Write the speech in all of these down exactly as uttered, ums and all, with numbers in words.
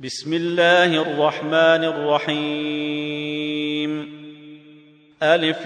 بسم الله الرحمن الرحيم. ألف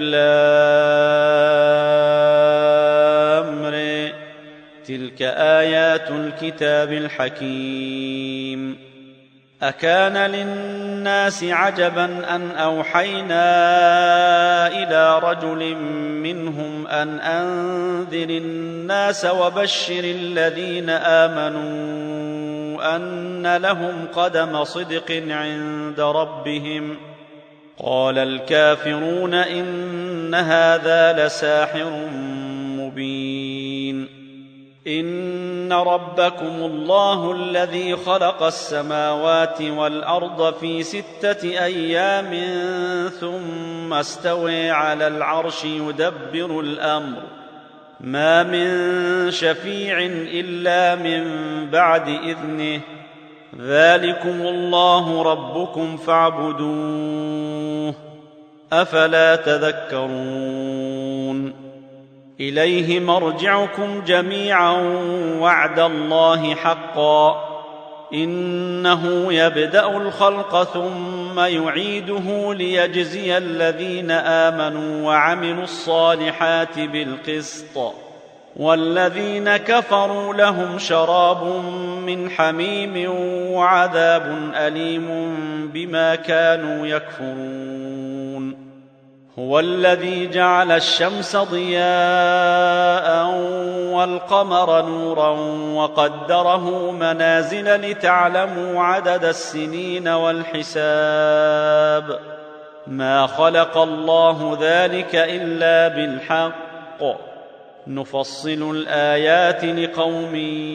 لام ر. تلك آيات الكتاب الحكيم. أكان للناس عجبا أن أوحينا إلى رجل منهم أن أنذر الناس وبشر الذين آمنوا أن لهم قدم صدق عند ربهم. قال الكافرون إن هذا لساحر مبين. إن ربكم الله الذي خلق السماوات والأرض في ستة أيام ثم استوى على العرش يدبر الأمر ما من شفيع إلا من بعد إذنه ذلكم الله ربكم فاعبدوه أفلا تذكرون. إليه مرجعكم جميعا وعد الله حقا إنه يبدأ الخلق ثم يعيده ليجزي الذين آمنوا وعملوا الصالحات بالقسط والذين كفروا لهم شراب من حميم وعذاب أليم بما كانوا يكفرون. هو الذي جعل الشمس ضياء والقمر نورا وقدره منازل لتعلموا عدد السنين والحساب ما خلق الله ذلك إلا بالحق نفصل الآيات لقوم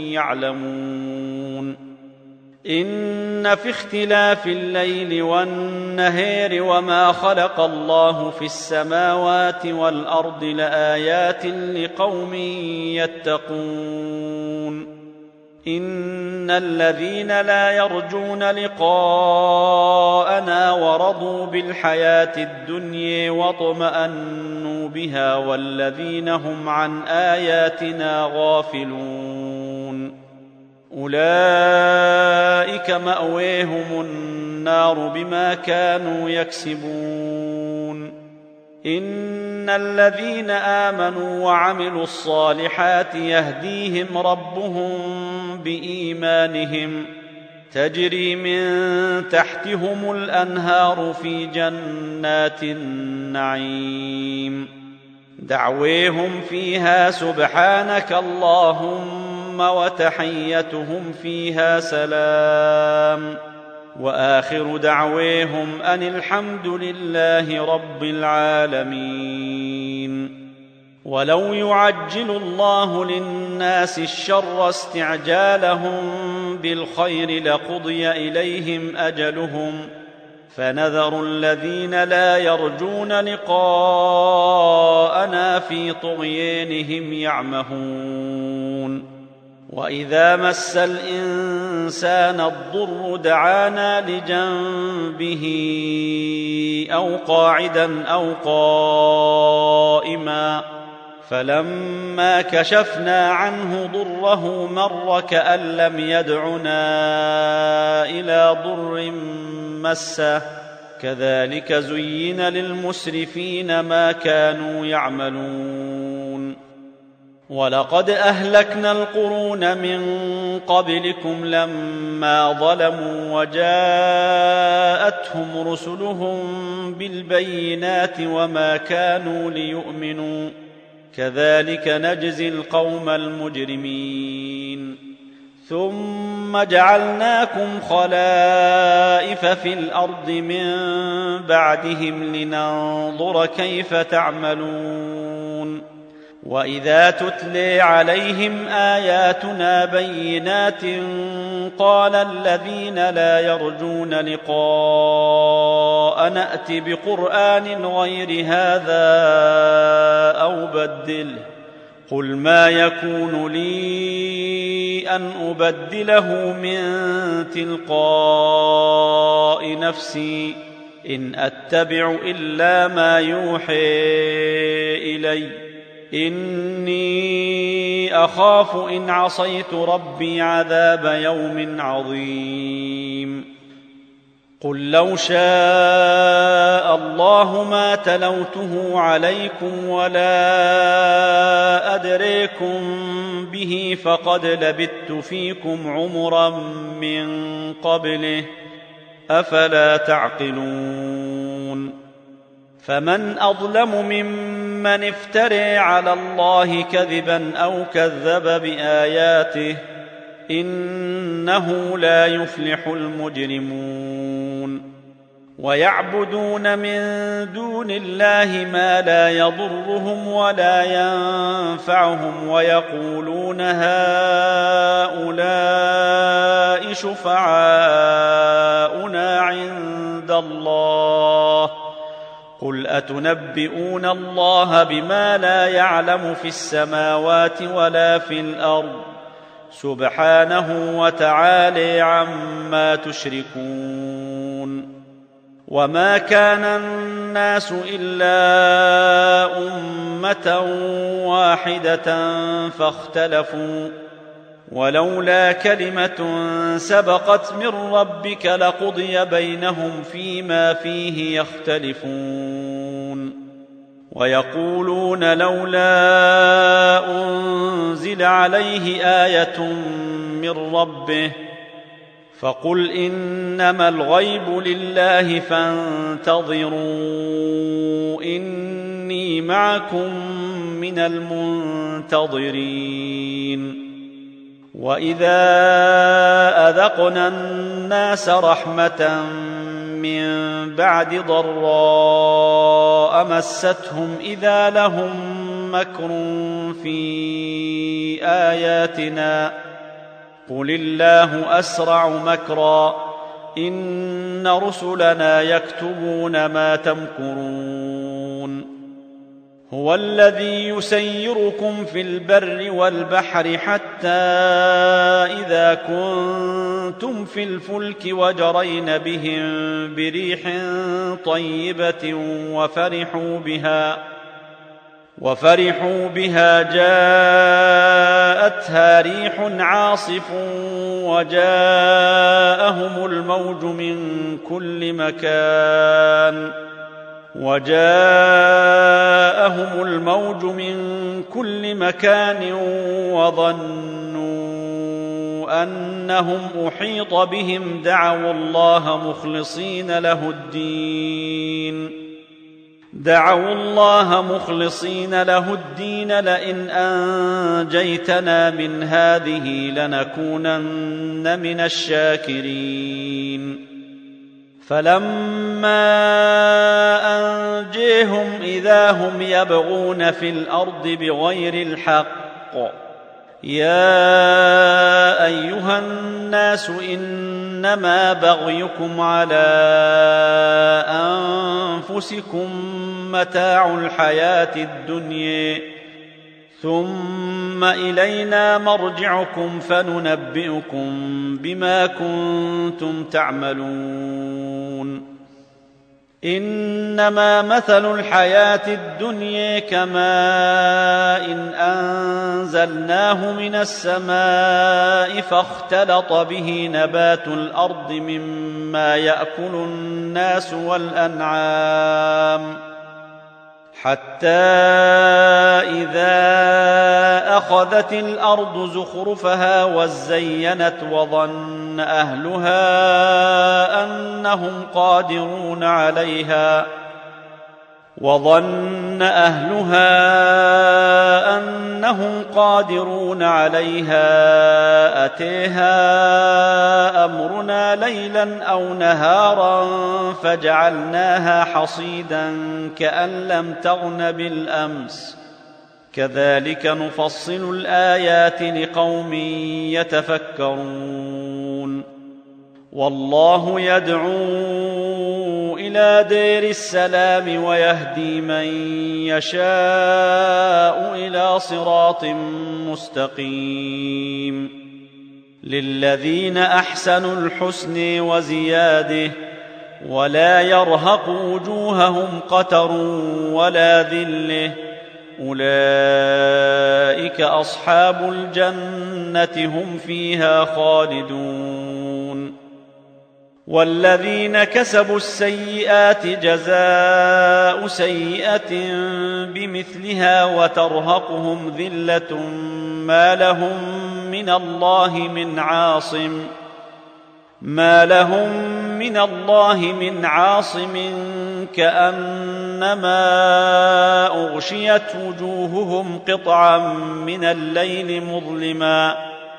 يعلمون. إن في اختلاف الليل والنهار وما خلق الله في السماوات والأرض لآيات لقوم يتقون. إن الذين لا يرجون لقاءنا ورضوا بالحياة الدنيا واطمأنوا بها والذين هم عن آياتنا غافلون أولئك مأويهم النار بما كانوا يكسبون. إن الذين آمنوا وعملوا الصالحات يهديهم ربهم بإيمانهم تجري من تحتهم الأنهار في جنات النعيم دعويهم فيها سبحانك اللهم وتحيتهم فيها سلام وآخر دعويهم أن الحمد لله رب العالمين. ولو يعجل الله للناس الشر استعجالهم بالخير لقضي إليهم أجلهم فنذر الذين لا يرجون لقاءنا في طغيانهم يعمهون. وإذا مس الإنسان الضر دعانا لجنبه أو قاعدا أو قائما فلما كشفنا عنه ضره مر كأن لم يدعنا إلى ضر مسه كذلك زين للمسرفين ما كانوا يعملون. ولقد أهلكنا القرون من قبلكم لما ظلموا وجاءتهم رسلهم بالبينات وما كانوا ليؤمنوا كذلك نجزي القوم المجرمين. ثم جعلناكم خلائف في الأرض من بعدهم لننظر كيف تعملون. وإذا تتلي عليهم آياتنا بينات قال الذين لا يرجون لقاء نأت بقرآن غير هذا أو بدله قل ما يكون لي أن أبدله من تلقاء نفسي إن أتبع إلا ما يوحي إلي إني أخاف إن عصيت ربي عذاب يوم عظيم قل لو شاء الله ما تلوته عليكم ولا أدريكم به فقد لبثت فيكم عمرا من قبله أفلا تعقلون فمن أظلم ممن افترى على الله كذبا أو كذب بآياته إنه لا يفلح المجرمون ويعبدون من دون الله ما لا يضرهم ولا ينفعهم ويقولون هؤلاء شفعاؤنا عند الله قل أتنبئون الله بما لا يعلم في السماوات ولا في الأرض سبحانه وتعالى عما تشركون وما كان الناس إلا أمة واحدة فاختلفوا ولولا كلمة سبقت من ربك لقضي بينهم فيما فيه يختلفون ويقولون لولا أنزل عليه آية من ربه فقل إنما الغيب لله فانتظروا إني معكم من المنتظرين وإذا أذقنا الناس رحمة من بعد ضراء مستهم إذا لهم مكر في آياتنا قل الله أسرع مكرا إن رسلنا يكتبون ما تمكرون هو الذي يسيركم في البر والبحر حتى إذا كنتم في الفلك وجرين بهم بريح طيبة وفرحوا بها وفرحوا بها جاءتها ريح عاصف وجاءهم الموج من كل مكان وجاءهم الموج من كل مكان وظنوا أنهم أحيط بهم دعوا الله مخلصين له الدين دعوا الله مخلصين له الدين لئن أنجيتنا من هذه لنكونن من الشاكرين فلما أنجيهم إذا هم يبغون في الأرض بغير الحق يا أيها الناس إنما بغيكم على أنفسكم متاع الحياة الدنيا ثم إلينا مرجعكم فننبئكم بما كنتم تعملون إنما مثل الحياة الدنيا كماء إن أنزلناه من السماء فاختلط به نبات الأرض مما يأكل الناس والأنعام حتى إذا أخذت الأرض زخرفها وزينت وظن أهلها أنهم قادرون عليها وظن أهلها أنهم قادرون عليها أتيها أمرنا ليلا أو نهارا فجعلناها حصيدا كأن لم تغن بالأمس كذلك نفصل الآيات لقوم يتفكرون والله يدعو إلى دير السلام ويهدي من يشاء إلى صراط مستقيم للذين أحسنوا الحسن وزيادة ولا يرهق وجوههم قتر ولا ذلة أولئك أصحاب الجنة هم فيها خالدون والذين كسبوا السيئات جزاء سيئة بمثلها وترهقهم ذلة ما لهم من الله من عاصم ما لهم من الله من عاصم كأنما أغشيت وجوههم قطعا من الليل مظلما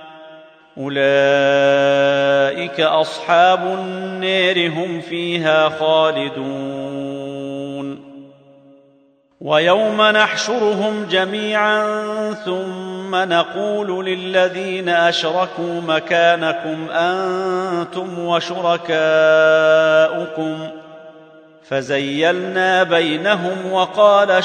أولئك أصحاب النار هم فيها خالدون ويوم نحشرهم جميعا ثم نقول للذين أشركوا مكانكم أنتم وشركاؤكم فزيلنا بينهم وقال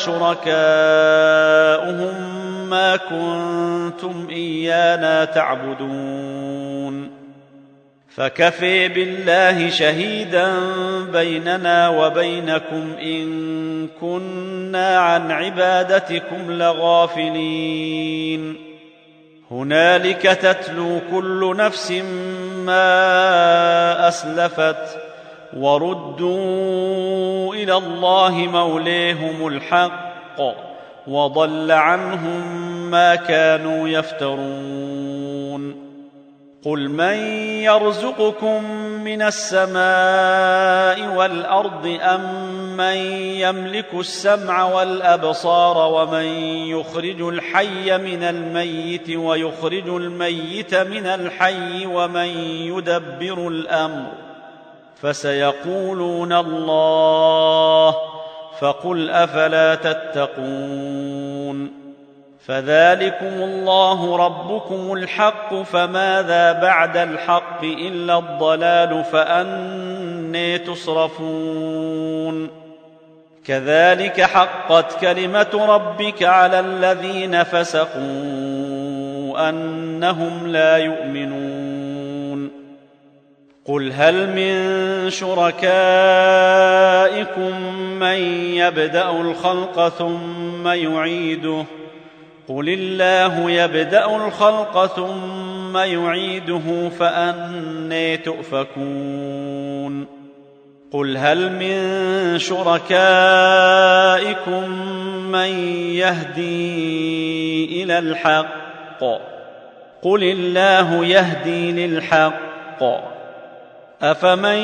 شركاؤهم ما كنتم إيانا تعبدون فكفى بالله شهيدا بيننا وبينكم إن كنا عن عبادتكم لغافلين هنالك تتلو كل نفس ما أسلفت وردوا إلى الله مولاهم الحق وضل عنهم ما كانوا يفترون قل من يرزقكم من السماء والأرض أم من يملك السمع والأبصار ومن يخرج الحي من الميت ويخرج الميت من الحي ومن يدبر الأمر فسيقولون الله فقل أفلا تتقون فذلكم الله ربكم الحق فماذا بعد الحق إلا الضلال فأنى تصرفون كذلك حقت كلمة ربك على الذين فسقوا أنهم لا يؤمنون قل هل من شركائكم من يبدأ الخلق ثم يعيده قل الله يبدأ الخلق ثم يعيده فأنى تؤفكون قل هل من شركائكم من يهدي إلى الحق قل الله يهدي للحق أفمن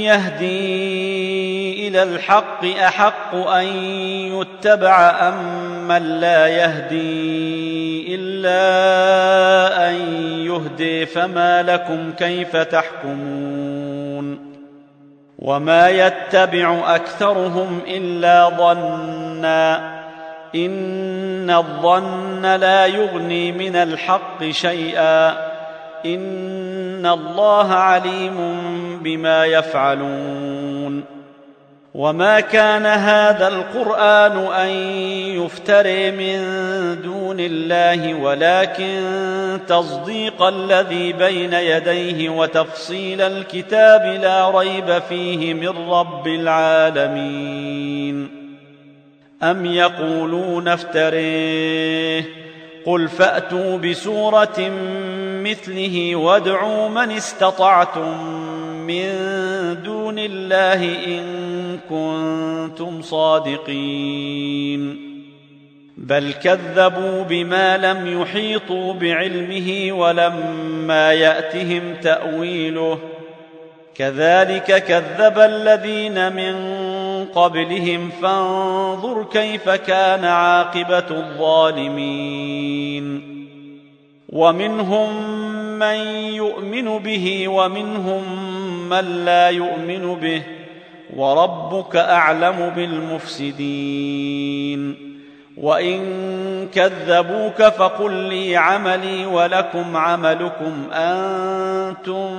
يهدي إلى الحق أحق أن يتبع أم من لا يهدي إلا أن يهدي فما لكم كيف تحكمون وما يتبع أكثرهم إلا ظنا إن الظن لا يغني من الحق شيئا إن الله عليم بما يفعلون وما كان هذا القرآن أن يفتري من دون الله ولكن تصديق الذي بين يديه وتفصيل الكتاب لا ريب فيه من رب العالمين أم يقولون افتريه قل فأتوا بسورة مثله وادعوا من استطعتم من دون الله إن كنتم صادقين بل كذبوا بما لم يحيطوا بعلمه ولما يأتهم تأويله كذلك كذب الذين من قبلهم فانظر كيف كان عاقبة الظالمين ومنهم من يؤمن به ومنهم من لا يؤمن به وربك أعلم بالمفسدين وإن كذبوك فقل لي عملي ولكم عملكم أنتم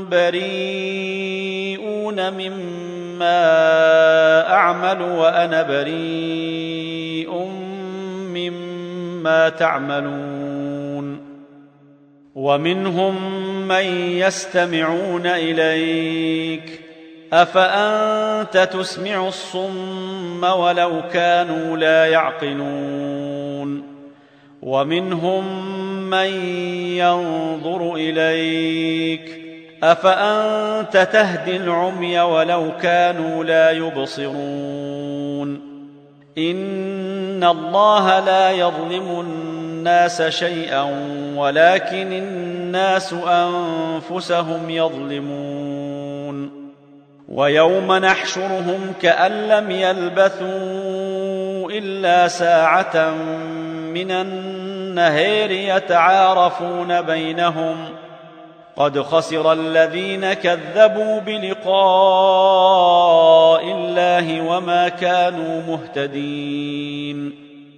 بريئون مما أعمل وأنا بريء مما تعملون ومنهم من يستمعون إليك أفأنت تسمع الصم ولو كانوا لا يعقلون ومنهم من ينظر إليك أفأنت تهدي العمي ولو كانوا لا يبصرون إن الله لا يظلم الناس شيئا ولكن الناس أنفسهم يظلمون ويوم نحشرهم كأن لم يلبثوا إلا ساعة من النهار يتعارفون بينهم قد خسر الذين كذبوا بلقاء الله وما كانوا مهتدين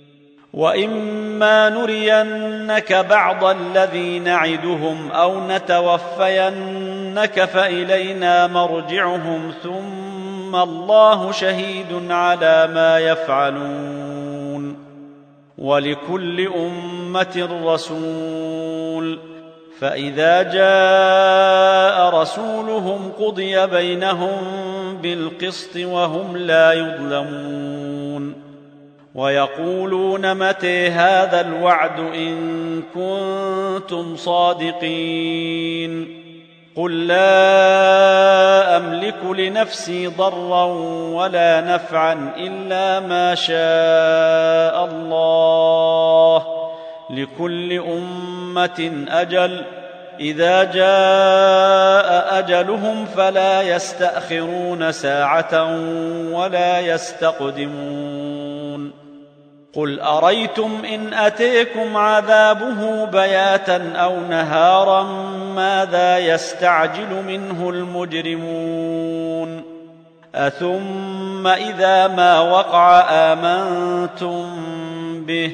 وإما نرينك بعض الذي نعدهم أو نتوفينك فإلينا مرجعهم ثم الله شهيد على ما يفعلون ولكل أمة رسول فإذا جاء رسولهم قضي بينهم بالقسط وهم لا يظلمون ويقولون متى هذا الوعد إن كنتم صادقين قل لا أملك لنفسي ضرا ولا نفعا إلا ما شاء الله لكل أمة أجل إذا جاء أجلهم فلا يستأخرون ساعة ولا يستقدمون قل أريتم إن أتيكم عذابه بياتا أو نهارا ماذا يستعجل منه المجرمون أثم إذا ما وقع آمنتم به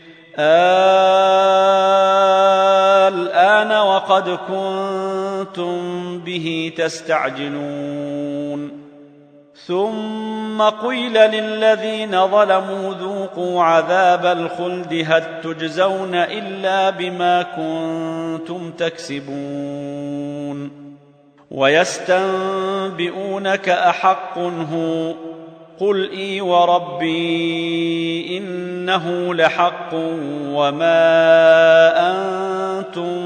الآن وقد كنتم به تستعجلون ثم قيل للذين ظلموا ذوقوا عذاب الخلد هل تجزون إلا بما كنتم تكسبون ويستنبئونك أحق هو قل إي وربي إنه لحق وما أنتم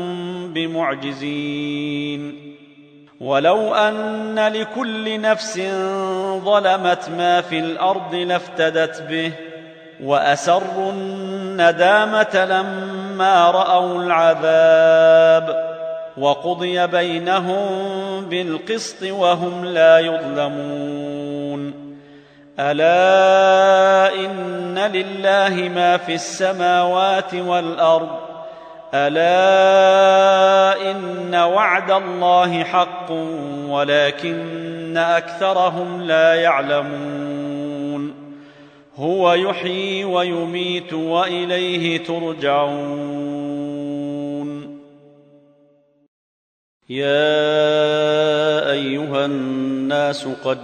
بمعجزين ولو أن لكل نفس ظلمت ما في الأرض لافتدت به وأسروا الندامة لما رأوا العذاب وقضي بينهم بالقسط وهم لا يظلمون ألا إن لله ما في السماوات والأرض ألا إن وعد الله حق ولكن أكثرهم لا يعلمون هو يحيي ويميت وإليه ترجعون يا أيها الناس قد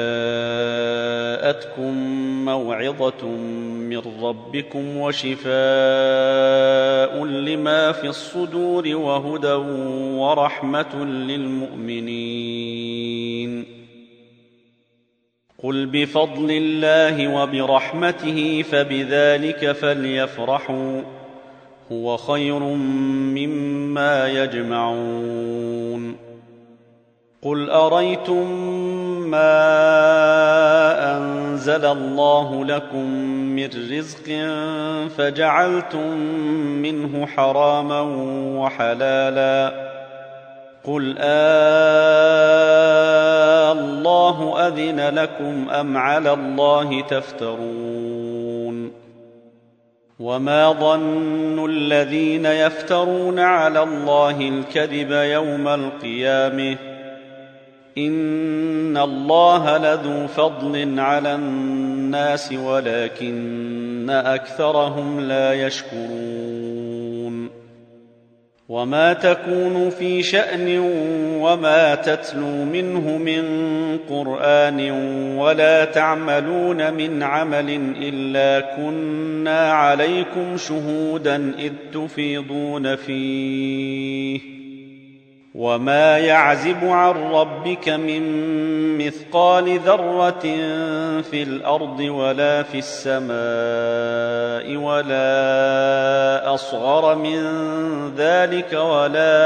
جاءتكم موعظة من ربكم وشفاء لما في الصدور وهدى ورحمة للمؤمنين قل بفضل الله وبرحمته فبذلك فليفرحوا هو خير مما يجمعون قل أريتم ما أنزل الله لكم من رزق فجعلتم منه حراما وحلالا قل آه الله أذن لكم أم على الله تفترون وما ظن الذين يفترون على الله الكذب يوم القيامة إن الله لذو فضل على الناس ولكن أكثرهم لا يشكرون وما تكون في شأن وما تتلو منه من قرآن ولا تعملون من عمل إلا كنا عليكم شهودا إذ تفيضون فيه وما يعزب عن ربك من مثقال ذرة في الأرض ولا في السماء ولا أصغر من ذلك ولا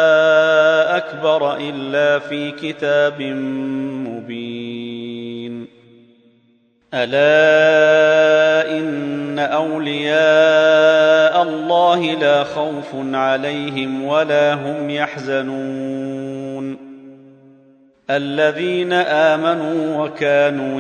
أكبر إلا في كتاب مبين. ألا إن أولياء الله لا خوف عليهم ولا هم يحزنون الذين آمنوا وكانوا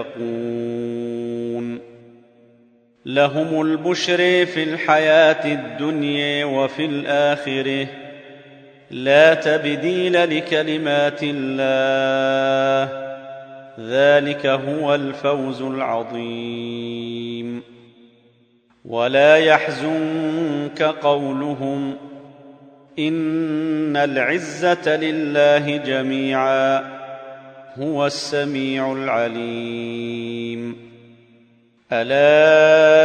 يتقون لهم البشر في الحياة الدنيا وفي الآخرة لا تبديل لكلمات الله ذلك هو الفوز العظيم. ولا يحزنك قولهم إن العزة لله جميعا هو السميع العليم. ألا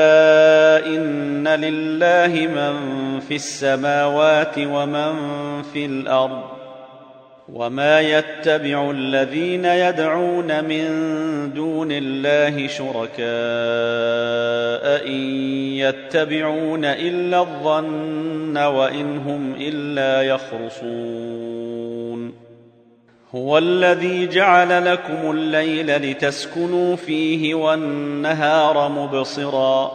إن لله من في السماوات ومن في الأرض وما يتبع الذين يدعون من دون الله شركاء إن يتبعون إلا الظن وإن هم إلا يخرصون. هو الذي جعل لكم الليل لتسكنوا فيه والنهار مبصرا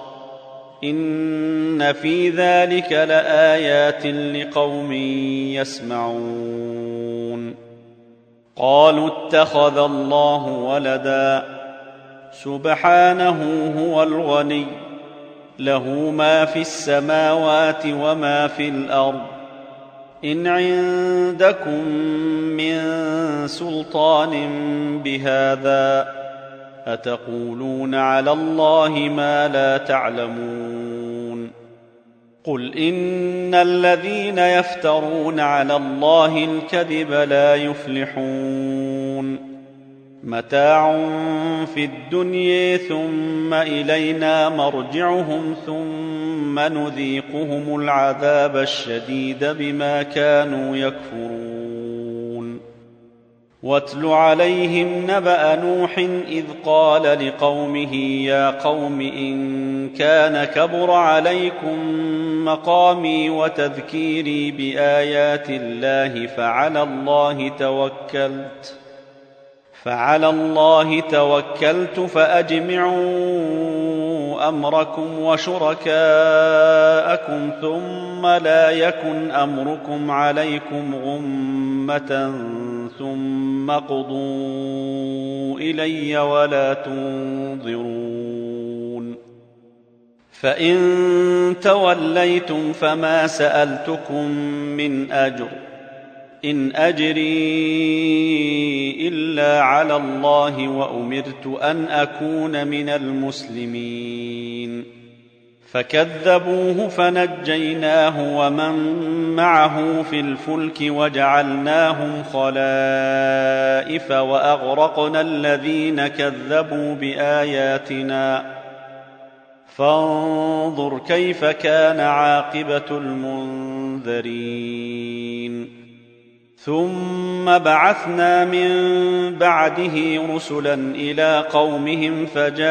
إن في ذلك لآيات لقوم يسمعون. قالوا اتخذ الله ولدا سبحانه هو الغني له ما في السماوات وما في الأرض إن عندكم من سلطان بهذا أتقولون على الله ما لا تعلمون. قل إن الذين يفترون على الله الكذب لا يفلحون. متاع في الدنيا ثم إلينا مرجعهم ثم نذيقهم العذاب الشديد بما كانوا يكفرون. واتل عليهم نبأ نوح إذ قال لقومه يا قوم إن كان كبر عليكم مقامي وتذكيري بآيات الله فعلى الله توكلت فعلى الله توكلت فأجمعوا أمركم وشركاءكم ثم لا يكن أمركم عليكم غمة ثم اقضوا إلي ولا تنظرون. فإن توليتم فما سألتكم من أجر إن أجري إلا على الله وأمرت أن أكون من المسلمين. فكذبوه فنجيناه ومن معه في الفلك وجعلناهم خلائف وأغرقنا الذين كذبوا بآياتنا فانظر كيف كان عاقبة المنذرين. ثم بعثنا من بعده رسلا إلى قومهم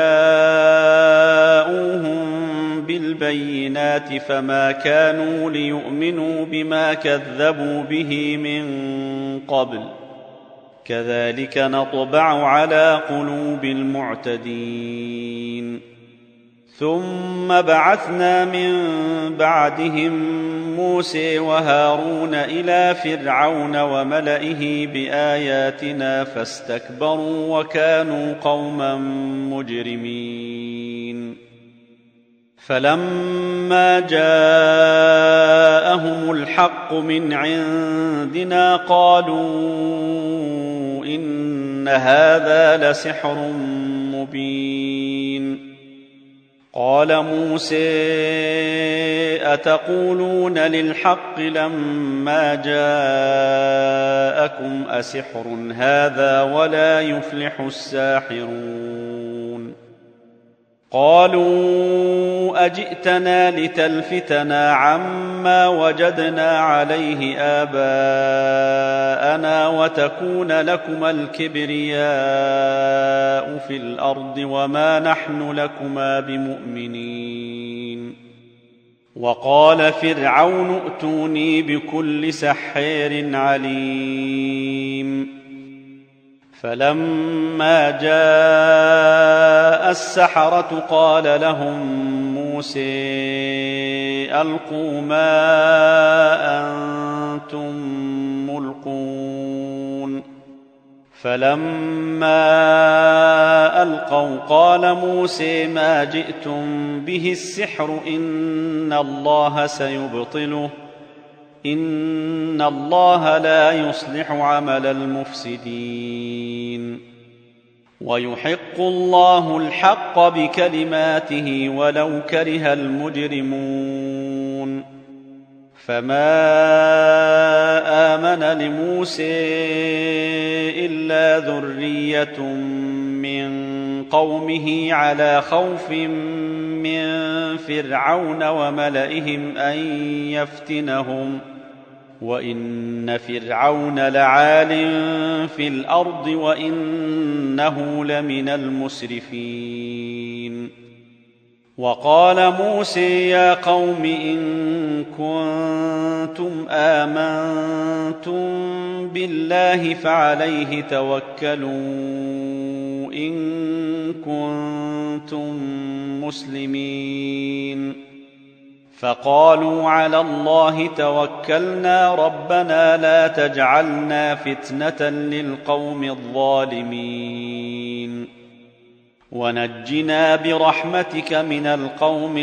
فجاءوهم بالبينات فما كانوا ليؤمنوا بما كذبوا به من قبل كذلك نطبع على قلوب المعتدين. ثم بعثنا من بعدهم موسى وهارون إلى فرعون وملئه بآياتنا فاستكبروا وكانوا قوما مجرمين. فلما جاءهم الحق من عندنا قالوا إن هذا لسحر مبين. قال موسى أتقولون للحق لما جاءكم أسحر هذا ولا يفلح الساحرون. قالوا أجئتنا لتلفتنا عما وجدنا عليه آباءنا وتكون لكما الكبرياء في الأرض وما نحن لكما بمؤمنين. وقال فرعون ائتوني بكل سحار عليم. فلما جاء السحرة قال لهم موسى ألقوا ما أنتم ملقون. فلما ألقوا قال موسى ما جئتم به السحر إن الله سيبطله إن الله لا يصلح عمل المفسدين ويحق الله الحق بكلماته ولو كره المجرمون. فما آمن لموسى إلا ذرية من قومه على خوف من فرعون وملئهم أن يفتنهم وإن فرعون لعال في الأرض وإنه لمن المسرفين. وقال موسى يا قوم إن كنتم آمنتم بالله فعليه توكلوا إن كنتم مسلمين. فقالوا على الله توكلنا ربنا لا تجعلنا فتنة للقوم الظالمين ونجنا برحمتك من القوم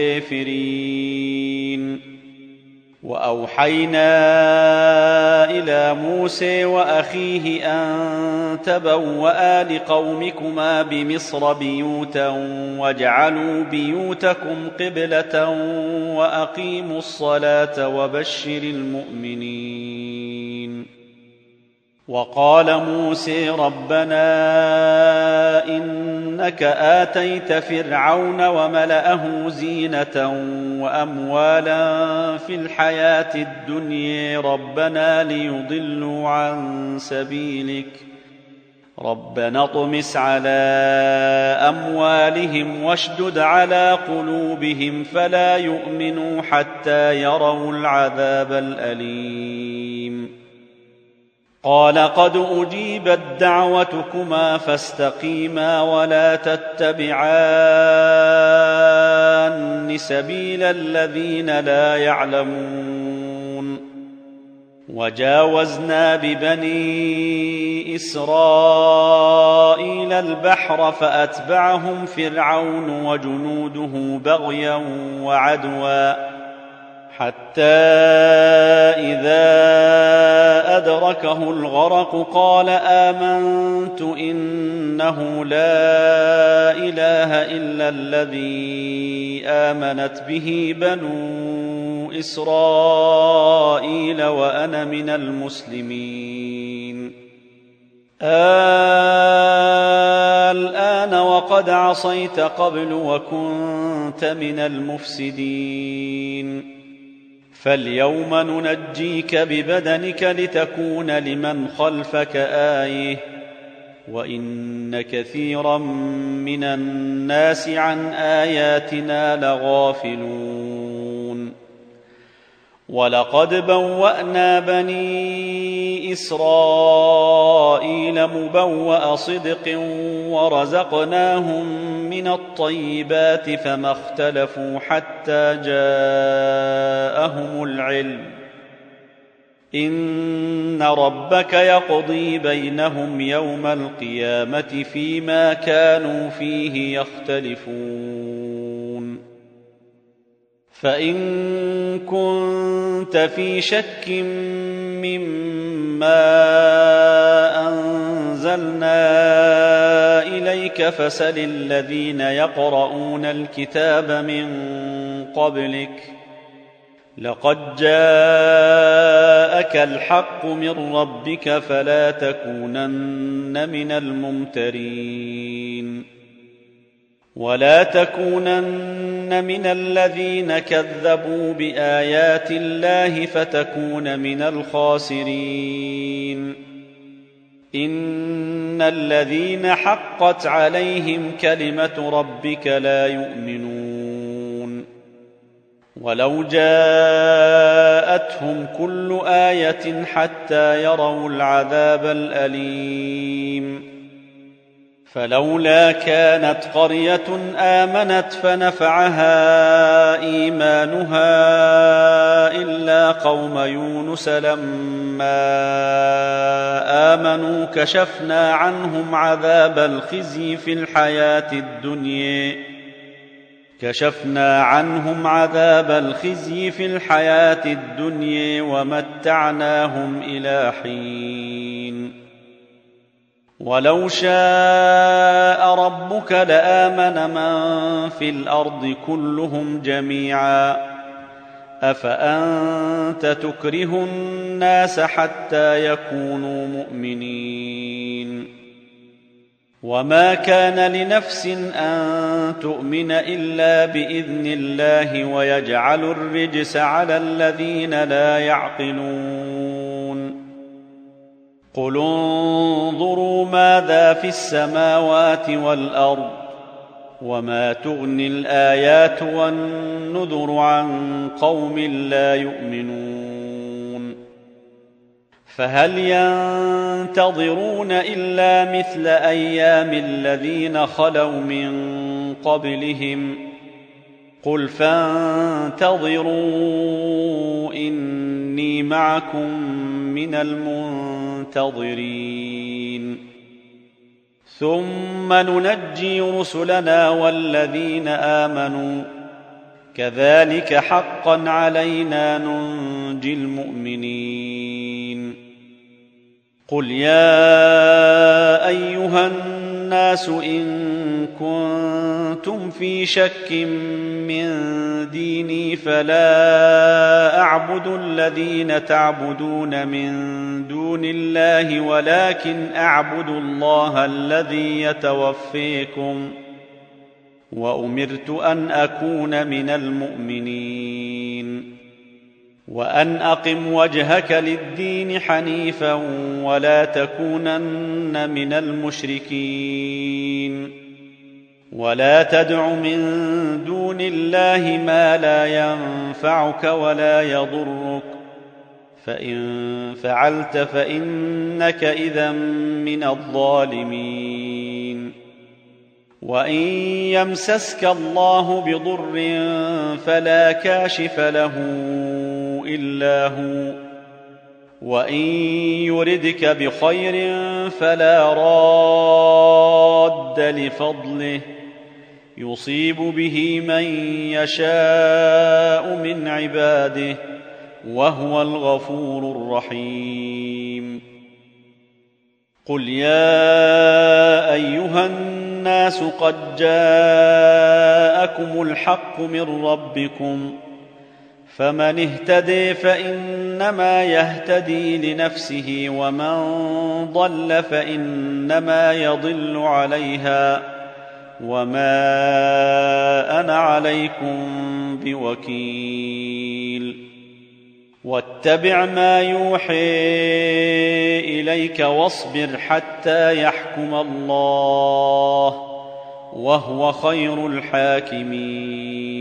الكافرين. وأوحينا إلى موسى وأخيه أن تبوأ لقومكما بمصر بيوتا واجعلوا بيوتكم قبلة وأقيموا الصلاة وبشر المؤمنين. وقال موسى ربنا إنك آتيت فرعون وملأه زينة وأموالا في الحياة الدنيا ربنا ليضلوا عن سبيلك ربنا اطمس على أموالهم واشدد على قلوبهم فلا يؤمنوا حتى يروا العذاب الأليم. قال قد أجيبت دعوتكما فاستقيما ولا تتبعان سبيل الذين لا يعلمون. وجاوزنا ببني إسرائيل البحر فأتبعهم فرعون وجنوده بغيا وعدوا حتى إذا أدركه الغرق قال آمنت إنه لا إله إلا الذي آمنت به بنو إسرائيل وأنا من المسلمين. الآن وقد عصيت قبل وكنت من المفسدين فاليوم ننجيك ببدنك لتكون لمن خلفك آية وإن كثيرا من الناس عن آياتنا لغافلون. ولقد بوأنا بني إسرائيل مبوأ صدق ورزقناهم من الطيبات فما اختلفوا حتى جاءهم العلم إن ربك يقضي بينهم يوم القيامة فيما كانوا فيه يختلفون. فإن كنت في شك مما أنزلنا إليك فسل الذين يقرؤون الكتاب من قبلك لقد جاءك الحق من ربك فلا تكونن من الممترين. ولا تكونن من الذين كذبوا بآيات الله فتكون من الخاسرين. إن الذين حقت عليهم كلمة ربك لا يؤمنون. ولو جاءتهم كل آية حتى يروا العذاب الأليم فلولا كانت قرية آمنت فنفعها إيمانها إلا قوم يونس لما آمنوا كشفنا عنهم عذاب الخزي في الحياة الدنيا كشفنا عنهم عذاب الخزي في الحياة الدنيا ومتعناهم إلى حين. ولو شاء ربك لآمن من في الأرض كلهم جميعا أفأنت تكره الناس حتى يكونوا مؤمنين. وما كان لنفس أن تؤمن إلا بإذن الله ويجعل الرجس على الذين لا يعقلون. قل انظروا ماذا في السماوات والأرض وما تغني الآيات والنذر عن قوم لا يؤمنون. فهل ينتظرون إلا مثل أيام الذين خلوا من قبلهم قل فانتظروا إني معكم من المنتظرين. ثم ننجي رسلنا والذين آمنوا كذلك حقا علينا ننجي المؤمنين. قل يا أيها الناس إن كنتم في شك من ديني فلا أعبد الذين تعبدون من دون الله ولكن أعبد الله الذي يتوفيكم وأمرت أن أكون من المؤمنين. وأن أقم وجهك للدين حنيفا ولا تكونن من المشركين. ولا تدع من دون الله ما لا ينفعك ولا يضرك فإن فعلت فإنك إذا من الظالمين. وإن يمسسك الله بضر فلا كاشف له إلا هو وإن يردك بخير فلا راد لفضله يصيب به من يشاء من عباده وهو الغفور الرحيم. قل يا أيها الناس قد جاءكم الحق من ربكم فمن اهتدي فإنما يهتدي لنفسه ومن ضل فإنما يضل عليها وما أنا عليكم بوكيل. واتبع ما يوحي إليك واصبر حتى يحكم الله وهو خير الحاكمين.